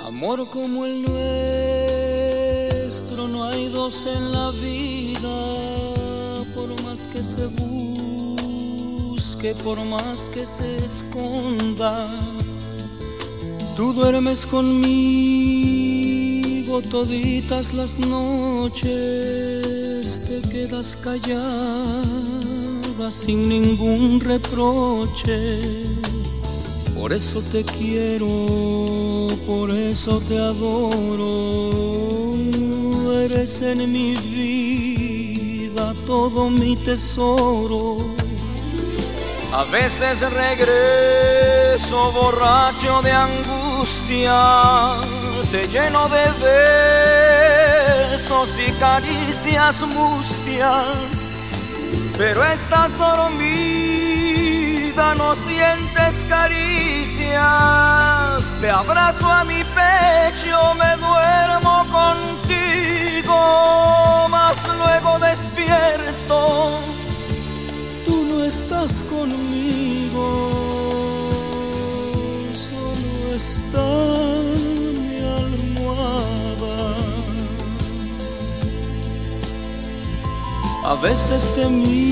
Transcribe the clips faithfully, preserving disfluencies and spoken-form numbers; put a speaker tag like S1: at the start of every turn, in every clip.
S1: Amor como el nuestro no hay dos en la vida, por más que se busque, por más que se esconda. Tú duermes conmigo toditas las noches, te quedas callada sin ningún reproche. Por eso te quiero, por eso te adoro. Eres en mi vida todo mi tesoro. A veces regreso borracho de angustia, te lleno de besos y caricias mustias, pero estás dormida, no sientes caricias. Te abrazo a mi pecho, me duermo contigo, mas luego despierto, tú no estás conmigo, solo está mi almohada. A veces te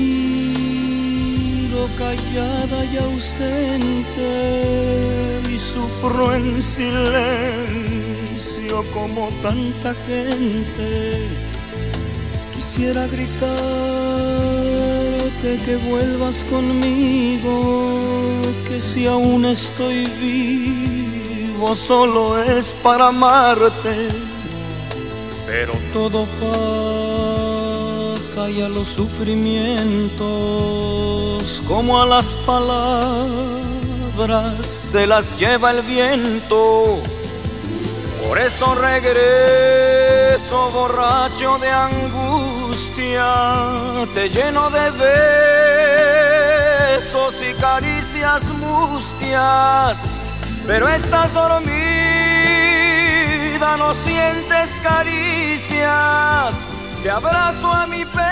S1: miro callada y ausente y sufro en silencio como tanta gente. Quisiera gritarte que vuelvas conmigo, que si aún estoy vivo solo es para amarte, pero todo pasa y a los sufrimientos, como a las palabras, se las lleva el viento. Por eso regreso borracho de angustia, te lleno de besos y caricias mustias, pero estás dormida, no sientes caricias. Te abrazo a mi pecho,